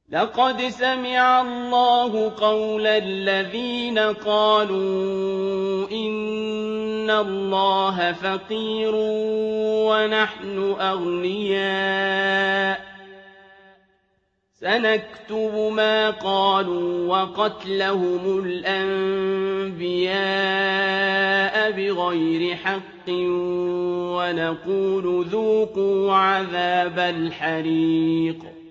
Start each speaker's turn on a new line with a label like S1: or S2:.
S1: لقد سمع الله قول الذين قالوا إن الله فقير ونحن أغنياء سنكتب ما قالوا وقتلهم الأنبياء بغير حق ونقول ذوقوا عذاب الحريق